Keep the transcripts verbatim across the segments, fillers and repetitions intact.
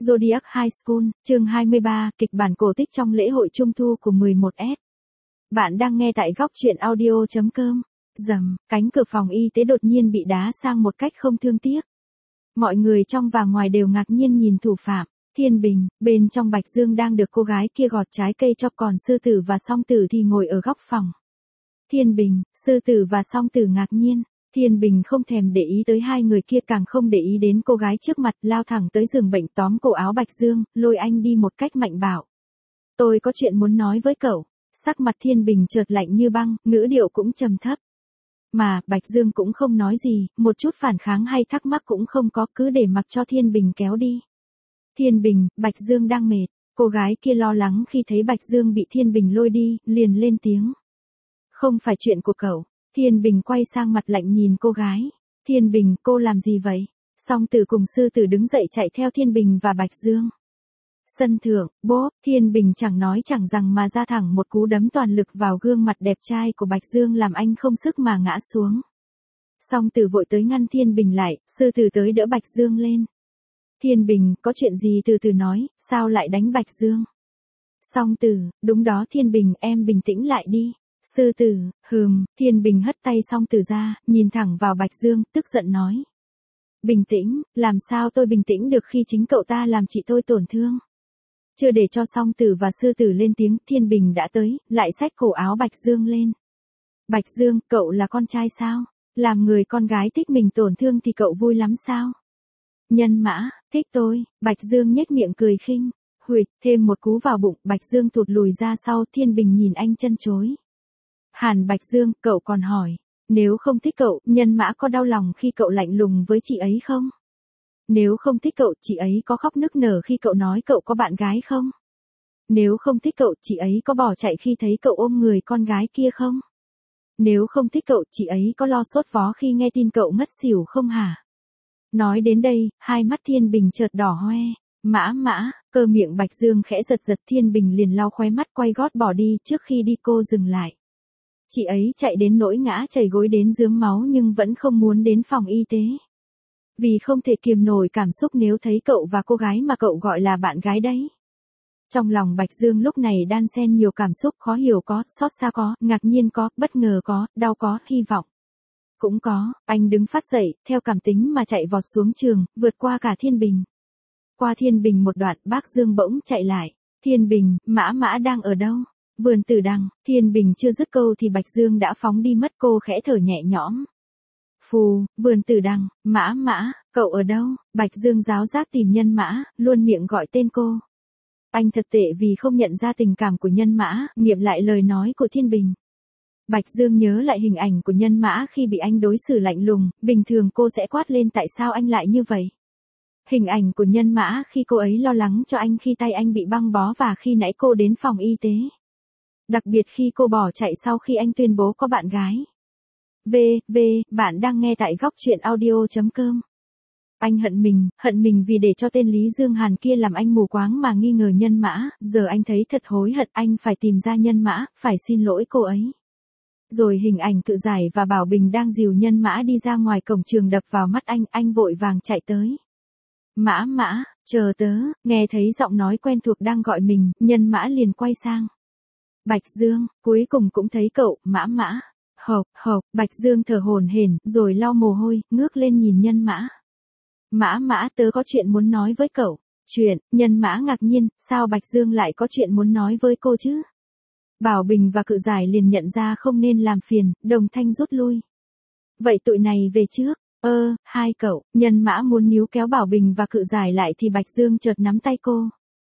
Zodiac High School, chương hai mươi ba, kịch bản cổ tích trong lễ hội Trung thu của mười một S. Bạn đang nghe tại góc truyện audio chấm com. Rầm, cánh cửa phòng y tế đột nhiên bị đá sang một cách không thương tiếc. Mọi người trong và ngoài đều ngạc nhiên nhìn thủ phạm. Thiên Bình, bên trong Bạch Dương đang được cô gái kia gọt trái cây cho, còn Sư Tử và Song Tử thì ngồi ở góc phòng. Thiên Bình, Sư Tử và Song Tử ngạc nhiên. Thiên Bình không thèm để ý tới hai người kia, càng không để ý đến cô gái trước mặt, lao thẳng tới giường bệnh, tóm cổ áo Bạch Dương, lôi anh đi một cách mạnh bạo. Tôi có chuyện muốn nói với cậu. Sắc mặt Thiên Bình chợt lạnh như băng, ngữ điệu cũng trầm thấp. Mà, Bạch Dương cũng không nói gì, một chút phản kháng hay thắc mắc cũng không có, cứ để mặc cho Thiên Bình kéo đi. Thiên Bình, Bạch Dương đang mệt. Cô gái kia lo lắng khi thấy Bạch Dương bị Thiên Bình lôi đi, liền lên tiếng. Không phải chuyện của cậu. Thiên Bình quay sang mặt lạnh nhìn cô gái. Thiên Bình, cô làm gì vậy? Song Tử cùng Sư Tử đứng dậy chạy theo Thiên Bình và Bạch Dương. Sân thượng, bố, Thiên Bình chẳng nói chẳng rằng mà ra thẳng một cú đấm toàn lực vào gương mặt đẹp trai của Bạch Dương, làm anh không sức mà ngã xuống. Song Tử vội tới ngăn Thiên Bình lại, Sư Tử tới đỡ Bạch Dương lên. Thiên Bình, có chuyện gì từ từ nói, sao lại đánh Bạch Dương? Song Tử, đúng đó Thiên Bình, em bình tĩnh lại đi. Sư Tử, hừm, Thiên Bình hất tay Song Tử ra, nhìn thẳng vào Bạch Dương, tức giận nói. Bình tĩnh, làm sao tôi bình tĩnh được khi chính cậu ta làm chị tôi tổn thương? Chưa để cho Song Tử và Sư Tử lên tiếng, Thiên Bình đã tới, lại xách cổ áo Bạch Dương lên. Bạch Dương, cậu là con trai sao? Làm người con gái thích mình tổn thương thì cậu vui lắm sao? Nhân Mã, thích tôi, Bạch Dương nhếch miệng cười khinh. Huỵch, thêm một cú vào bụng, Bạch Dương thụt lùi ra sau, Thiên Bình nhìn anh chân chối. Hàn Bạch Dương, cậu còn hỏi, nếu không thích cậu, Nhân Mã có đau lòng khi cậu lạnh lùng với chị ấy không? Nếu không thích cậu, chị ấy có khóc nức nở khi cậu nói cậu có bạn gái không? Nếu không thích cậu, chị ấy có bỏ chạy khi thấy cậu ôm người con gái kia không? Nếu không thích cậu, chị ấy có lo sốt vó khi nghe tin cậu ngất xỉu không hả? Nói đến đây, hai mắt Thiên Bình chợt đỏ hoe. Mã mã, cơ miệng Bạch Dương khẽ giật giật, Thiên Bình liền lau khóe mắt quay gót bỏ đi, trước khi đi cô dừng lại. Chị ấy chạy đến nỗi ngã chảy gối đến rướm máu nhưng vẫn không muốn đến phòng y tế. Vì không thể kiềm nổi cảm xúc nếu thấy cậu và cô gái mà cậu gọi là bạn gái đấy. Trong lòng Bạch Dương lúc này đan xen nhiều cảm xúc, khó hiểu có, xót xa có, ngạc nhiên có, bất ngờ có, đau có, hy vọng cũng có. Anh đứng phát dậy, theo cảm tính mà chạy vọt xuống trường, vượt qua cả Thiên Bình. Qua Thiên Bình một đoạn, bác Dương bỗng chạy lại. Thiên Bình, Mã Mã đang ở đâu? Vườn Tử Đằng. Thiên Bình chưa dứt câu thì Bạch Dương đã phóng đi mất, cô khẽ thở nhẹ nhõm. Phù, Vườn Tử Đằng, Mã Mã, cậu ở đâu? Bạch Dương giáo giác tìm Nhân Mã, luôn miệng gọi tên cô. Anh thật tệ vì không nhận ra tình cảm của Nhân Mã, nghiệm lại lời nói của Thiên Bình. Bạch Dương nhớ lại hình ảnh của Nhân Mã khi bị anh đối xử lạnh lùng, bình thường cô sẽ quát lên tại sao anh lại như vậy. Hình ảnh của Nhân Mã khi cô ấy lo lắng cho anh khi tay anh bị băng bó và khi nãy cô đến phòng y tế. Đặc biệt khi cô bỏ chạy sau khi anh tuyên bố có bạn gái. V, V, bạn đang nghe tại góc truyện audio chấm com. Anh hận mình, hận mình vì để cho tên Lý Dương Hàn kia làm anh mù quáng mà nghi ngờ Nhân Mã, giờ anh thấy thật hối hận, anh phải tìm ra Nhân Mã, phải xin lỗi cô ấy. Rồi hình ảnh Cự Giải và Bảo Bình đang dìu Nhân Mã đi ra ngoài cổng trường đập vào mắt anh, anh vội vàng chạy tới. Mã Mã, chờ tớ, nghe thấy giọng nói quen thuộc đang gọi mình, Nhân Mã liền quay sang. Bạch Dương, cuối cùng cũng thấy cậu, Mã Mã. Hộc, hộc, Bạch Dương thở hổn hển, rồi lau mồ hôi, ngước lên nhìn Nhân Mã. Mã Mã, tớ có chuyện muốn nói với cậu. Chuyện, Nhân Mã ngạc nhiên, sao Bạch Dương lại có chuyện muốn nói với cô chứ? Bảo Bình và Cự Giải liền nhận ra không nên làm phiền, đồng thanh rút lui. Vậy tụi này về trước. Ơ, hai cậu, Nhân Mã muốn níu kéo Bảo Bình và Cự Giải lại thì Bạch Dương chợt nắm tay cô.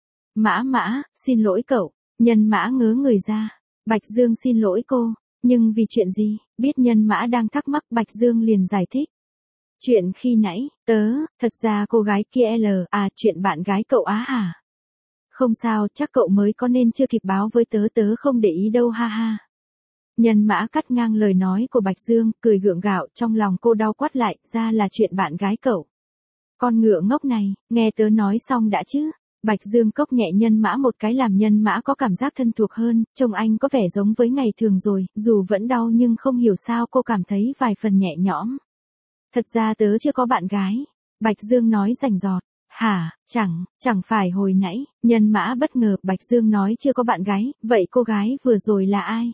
Mã Mã, xin lỗi cậu. Nhân Mã ngớ người ra. Bạch Dương xin lỗi cô. Nhưng vì chuyện gì? Biết Nhân Mã đang thắc mắc, Bạch Dương liền giải thích. Chuyện khi nãy, tớ, thật ra cô gái kia L, à, chuyện bạn gái cậu á hả? Không sao, chắc cậu mới có nên chưa kịp báo với tớ, tớ không để ý đâu ha ha. Nhân Mã cắt ngang lời nói của Bạch Dương, cười gượng gạo, trong lòng cô đau quắt lại, ra là chuyện bạn gái cậu. Con ngựa ngốc này, nghe tớ nói xong đã chứ. Bạch Dương cốc nhẹ Nhân Mã một cái làm Nhân Mã có cảm giác thân thuộc hơn, trông anh có vẻ giống với ngày thường rồi, dù vẫn đau nhưng không hiểu sao cô cảm thấy vài phần nhẹ nhõm. Thật ra tớ chưa có bạn gái. Bạch Dương nói rành rọt. Hả? Hả, chẳng, chẳng phải hồi nãy, Nhân Mã bất ngờ, Bạch Dương nói chưa có bạn gái, vậy cô gái vừa rồi là ai?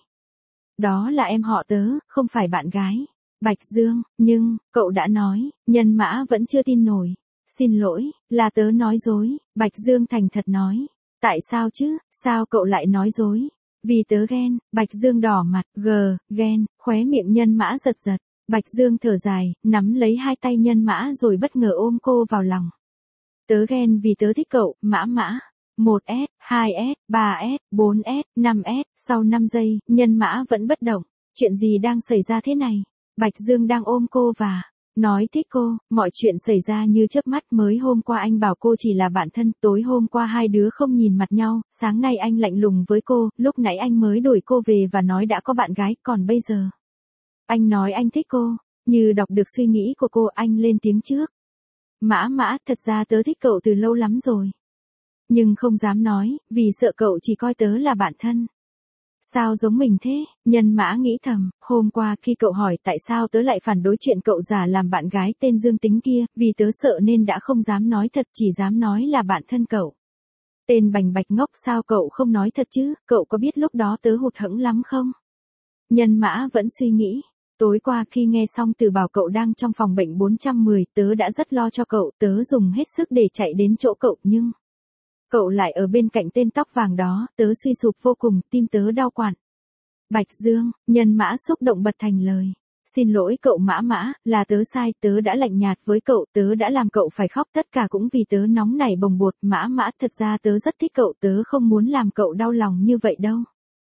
Đó là em họ tớ, không phải bạn gái. Bạch Dương, nhưng, cậu đã nói, Nhân Mã vẫn chưa tin nổi. Xin lỗi, là tớ nói dối, Bạch Dương thành thật nói. Tại sao chứ, sao cậu lại nói dối? Vì tớ ghen, Bạch Dương đỏ mặt, gờ, ghen, khóe miệng Nhân Mã giật giật. Bạch Dương thở dài, nắm lấy hai tay Nhân Mã rồi bất ngờ ôm cô vào lòng. Tớ ghen vì tớ thích cậu, Mã Mã. một S, hai S, ba S, bốn S, năm S, sau năm giây, Nhân Mã vẫn bất động. Chuyện gì đang xảy ra thế này? Bạch Dương đang ôm cô và nói thích cô, mọi chuyện xảy ra như chớp mắt. Mới hôm qua anh bảo cô chỉ là bạn thân, tối hôm qua hai đứa không nhìn mặt nhau, sáng nay anh lạnh lùng với cô, lúc nãy anh mới đuổi cô về và nói đã có bạn gái, còn bây giờ anh nói anh thích cô. Như đọc được suy nghĩ của cô, anh lên tiếng trước. Mã Mã, thật ra tớ thích cậu từ lâu lắm rồi. Nhưng không dám nói, vì sợ cậu chỉ coi tớ là bạn thân. Sao giống mình thế? Nhân Mã nghĩ thầm, hôm qua khi cậu hỏi tại sao tớ lại phản đối chuyện cậu giả làm bạn gái tên Dương Tính kia, vì tớ sợ nên đã không dám nói thật, chỉ dám nói là bạn thân cậu. Tên bành bạch ngốc, sao cậu không nói thật chứ, cậu có biết lúc đó tớ hụt hẫng lắm không? Nhân Mã vẫn suy nghĩ. Tối qua khi nghe xong từ bảo cậu đang trong phòng bệnh bốn trăm mười, tớ đã rất lo cho cậu, tớ dùng hết sức để chạy đến chỗ cậu, nhưng cậu lại ở bên cạnh tên tóc vàng đó, tớ suy sụp vô cùng, tim tớ đau quặn. Bạch Dương, Nhân Mã xúc động bật thành lời. Xin lỗi cậu Mã Mã, là tớ sai, tớ đã lạnh nhạt với cậu, tớ đã làm cậu phải khóc, tất cả cũng vì tớ nóng nảy bồng bột. Mã Mã, thật ra tớ rất thích cậu, tớ không muốn làm cậu đau lòng như vậy đâu.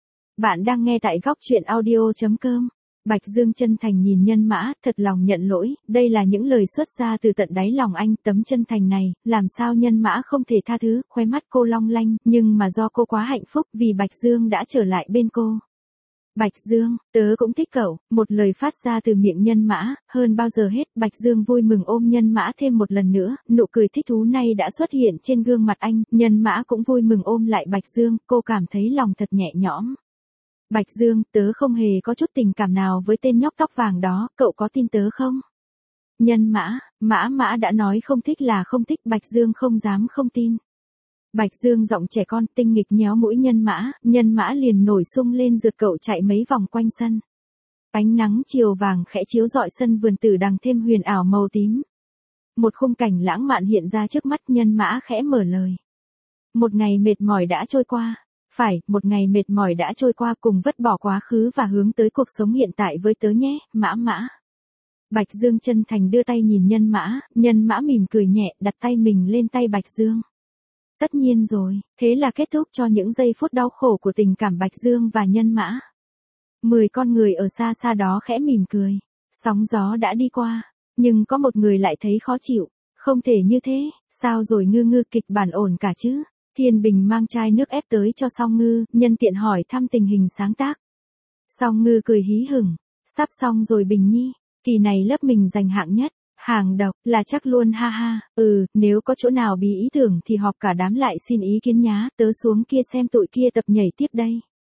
Bạn đang nghe tại góc truyện audio chấm com. Bạch Dương chân thành nhìn Nhân Mã, thật lòng nhận lỗi, đây là những lời xuất ra từ tận đáy lòng anh, tấm chân thành này, làm sao Nhân Mã không thể tha thứ, khóe mắt cô long lanh, nhưng mà do cô quá hạnh phúc vì Bạch Dương đã trở lại bên cô. Bạch Dương, tớ cũng thích cậu, một lời phát ra từ miệng Nhân Mã, hơn bao giờ hết, Bạch Dương vui mừng ôm Nhân Mã thêm một lần nữa, nụ cười thích thú này đã xuất hiện trên gương mặt anh, Nhân Mã cũng vui mừng ôm lại Bạch Dương, cô cảm thấy lòng thật nhẹ nhõm. Bạch Dương, tớ không hề có chút tình cảm nào với tên nhóc tóc vàng đó, cậu có tin tớ không? Nhân Mã, Mã Mã đã nói không thích là không thích, Bạch Dương không dám không tin. Bạch Dương giọng trẻ con tinh nghịch nhéo mũi Nhân Mã, Nhân Mã liền nổi sung lên rượt cậu chạy mấy vòng quanh sân. Ánh nắng chiều vàng khẽ chiếu rọi sân vườn tử đằng thêm huyền ảo màu tím. Một khung cảnh lãng mạn hiện ra trước mắt, Nhân Mã khẽ mở lời. Một ngày mệt mỏi đã trôi qua. Phải, một ngày mệt mỏi đã trôi qua, cùng vứt bỏ quá khứ và hướng tới cuộc sống hiện tại với tớ nhé, Mã Mã. Bạch Dương chân thành đưa tay nhìn Nhân Mã, Nhân Mã mỉm cười nhẹ, đặt tay mình lên tay Bạch Dương. Tất nhiên rồi, thế là kết thúc cho những giây phút đau khổ của tình cảm Bạch Dương và Nhân Mã. Mười con người ở xa xa đó khẽ mỉm cười. Sóng gió đã đi qua, nhưng có một người lại thấy khó chịu. Không thể như thế, sao rồi Ngư Ngư, kịch bản ổn cả chứ? Thiên Bình mang chai nước ép tới cho Song Ngư, nhân tiện hỏi thăm tình hình sáng tác. Song Ngư cười hí hửng, sắp xong rồi Bình Nhi, kỳ này lớp mình giành hạng nhất, hàng độc, là chắc luôn ha ha, ừ, nếu có chỗ nào bí ý tưởng thì họp cả đám lại xin ý kiến nhá, tớ xuống kia xem tụi kia tập nhảy tiếp đây.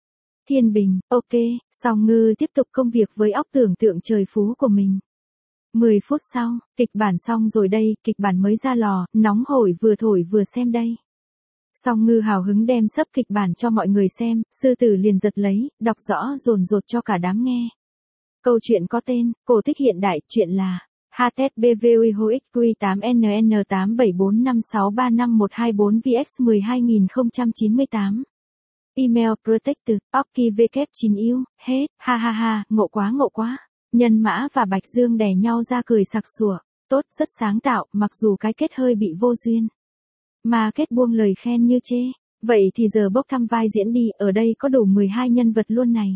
Thiên Bình, ok, Song Ngư tiếp tục công việc với óc tưởng tượng trời phú của mình. mười phút sau, kịch bản xong rồi đây, kịch bản mới ra lò, nóng hổi vừa thổi vừa xem đây. Song Ngư hào hứng đem sấp kịch bản cho mọi người xem, sư tử liền giật lấy, đọc rõ dồn dột cho cả đám nghe. Câu chuyện có tên, cổ tích hiện đại, chuyện là H T B V U H X Q tám N N tám bảy bốn năm sáu ba năm một hai bốn V X một hai không chín tám. Email protected, Oki W chín U, hết, ha ha ha, ngộ quá ngộ quá. Nhân Mã và Bạch Dương đè nhau ra cười sặc sủa, tốt, rất sáng tạo, mặc dù cái kết hơi bị vô duyên. Mà kết buông lời khen như chê. Vậy thì giờ bốc thăm vai diễn đi, ở đây có đủ mười hai nhân vật luôn này.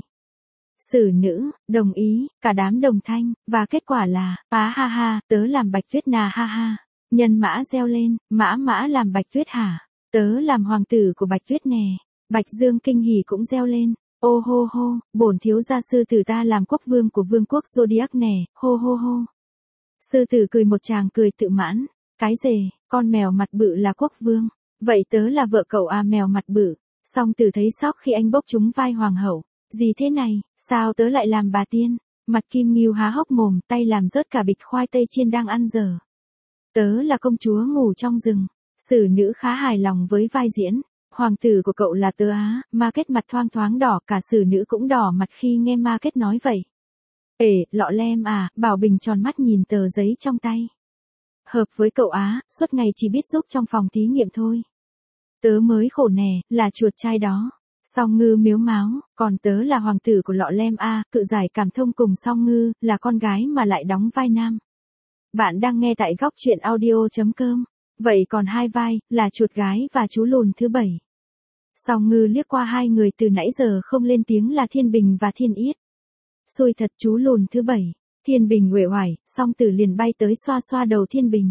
Sử nữ, đồng ý, cả đám đồng thanh, và kết quả là, á ha ha, tớ làm Bạch Tuyết nà ha ha. Nhân Mã reo lên, Mã Mã làm Bạch Tuyết hả? Tớ làm hoàng tử của Bạch Tuyết nè. Bạch Dương kinh hỉ cũng reo lên, ô hô hô, bổn thiếu gia sư tử ta làm quốc vương của vương quốc Zodiac nè, hô hô hô. Sư tử cười một tràng cười tự mãn, cái rề, con mèo mặt bự là quốc vương, vậy tớ là vợ cậu à mèo mặt bự. Song Tử thấy sốc khi anh bốc trúng vai hoàng hậu, gì thế này, sao tớ lại làm bà tiên? Mặt Kim Ngưu há hốc mồm, tay làm rớt cả bịch khoai tây chiên đang ăn dở. Tớ là công chúa ngủ trong rừng. Sử nữ khá hài lòng với vai diễn. Hoàng tử của cậu là Tớ Á, Market mặt thoang thoáng đỏ, cả sử nữ cũng đỏ mặt khi nghe Market nói vậy. Ể, lọ lem à, Bảo Bình tròn mắt nhìn tờ giấy trong tay. Hợp với cậu Á, suốt ngày chỉ biết giúp trong phòng thí nghiệm thôi. Tớ mới khổ nè, là chuột trai đó. Song Ngư miếu máu, còn tớ là hoàng tử của lọ lem a, cự giải cảm thông cùng Song Ngư, là con gái mà lại đóng vai nam. Bạn đang nghe tại góc truyện audio.com. Vậy còn hai vai, là chuột gái và chú lùn thứ bảy. Song Ngư liếc qua hai người từ nãy giờ không lên tiếng là Thiên Bình và Thiên Yết. Xui thật chú lùn thứ bảy. Thiên Bình uể oải, Song Tử liền bay tới xoa xoa đầu Thiên Bình.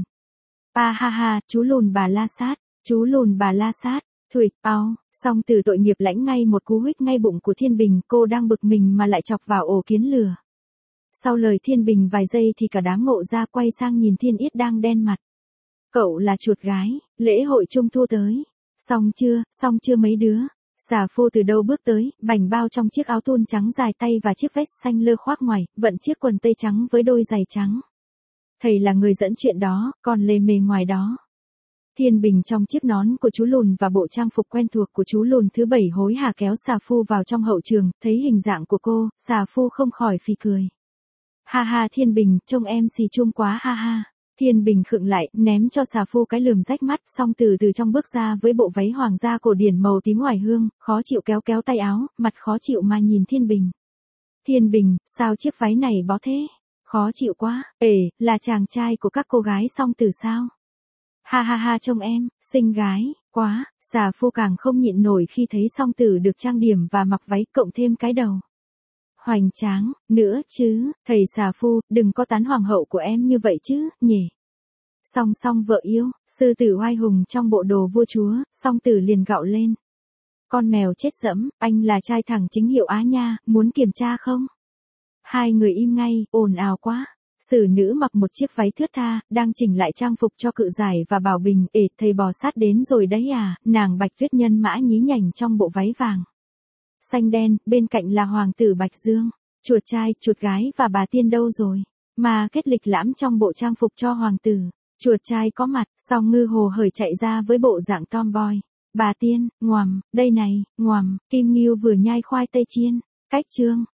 A ha ha, chú lùn bà la sát, chú lùn bà la sát. Thụt, ao, Song Tử tội nghiệp lãnh ngay một cú huých ngay bụng của Thiên Bình, cô đang bực mình mà lại chọc vào ổ kiến lừa. Sau lời Thiên Bình vài giây thì cả đám ngộ ra quay sang nhìn Thiên Yết đang đen mặt. Cậu là chuột gái, lễ hội trung thu tới. Xong chưa, xong chưa mấy đứa. Xà Phô từ đâu bước tới, bành bao trong chiếc áo thun trắng dài tay và chiếc vest xanh lơ khoác ngoài, vận chiếc quần tây trắng với đôi giày trắng. Thầy là người dẫn chuyện đó, còn lề mề ngoài đó. Thiên Bình trong chiếc nón của chú lùn và bộ trang phục quen thuộc của chú lùn thứ bảy hối hả kéo Xà Phu vào trong hậu trường, thấy hình dạng của cô, Xà Phu không khỏi phì cười. Ha ha Thiên Bình, trông em xì chung quá ha ha. Thiên Bình khựng lại, ném cho Xà Phu cái lườm rách mắt, xong từ từ trong bước ra với bộ váy hoàng gia cổ điển màu tím oải hương, khó chịu kéo kéo tay áo, mặt khó chịu mà nhìn Thiên Bình. Thiên Bình, sao chiếc váy này bó thế? Khó chịu quá, ể, là chàng trai của các cô gái Song Tử sao? Ha ha ha trông em, xinh gái, quá, Xà Phu càng không nhịn nổi khi thấy Song Tử được trang điểm và mặc váy cộng thêm cái đầu. Hoành tráng, nữa chứ, thầy Xà Phu, đừng có tán hoàng hậu của em như vậy chứ, nhỉ. Song Song vợ yêu, sư tử oai hùng trong bộ đồ vua chúa, Song Tử liền gạo lên. Con mèo chết dẫm, anh là trai thẳng chính hiệu Á nha, muốn kiểm tra không? Hai người im ngay, ồn ào quá. Sử nữ mặc một chiếc váy thướt tha, đang chỉnh lại trang phục cho cự giải và Bảo Bình, ể, thầy bò sát đến rồi đấy à, nàng Bạch Tuyết Nhân mã nhí nhảnh trong bộ váy vàng. Xanh đen, bên cạnh là hoàng tử Bạch Dương, chuột trai, chuột gái và bà Tiên đâu rồi? Mà kết lịch lãm trong bộ trang phục cho hoàng tử, chuột trai có mặt, Song Ngư hồ hởi chạy ra với bộ dạng tomboy. Bà Tiên, ngoằm, đây này, ngoằm, Kim Ngưu vừa nhai khoai tây chiên, cách chương.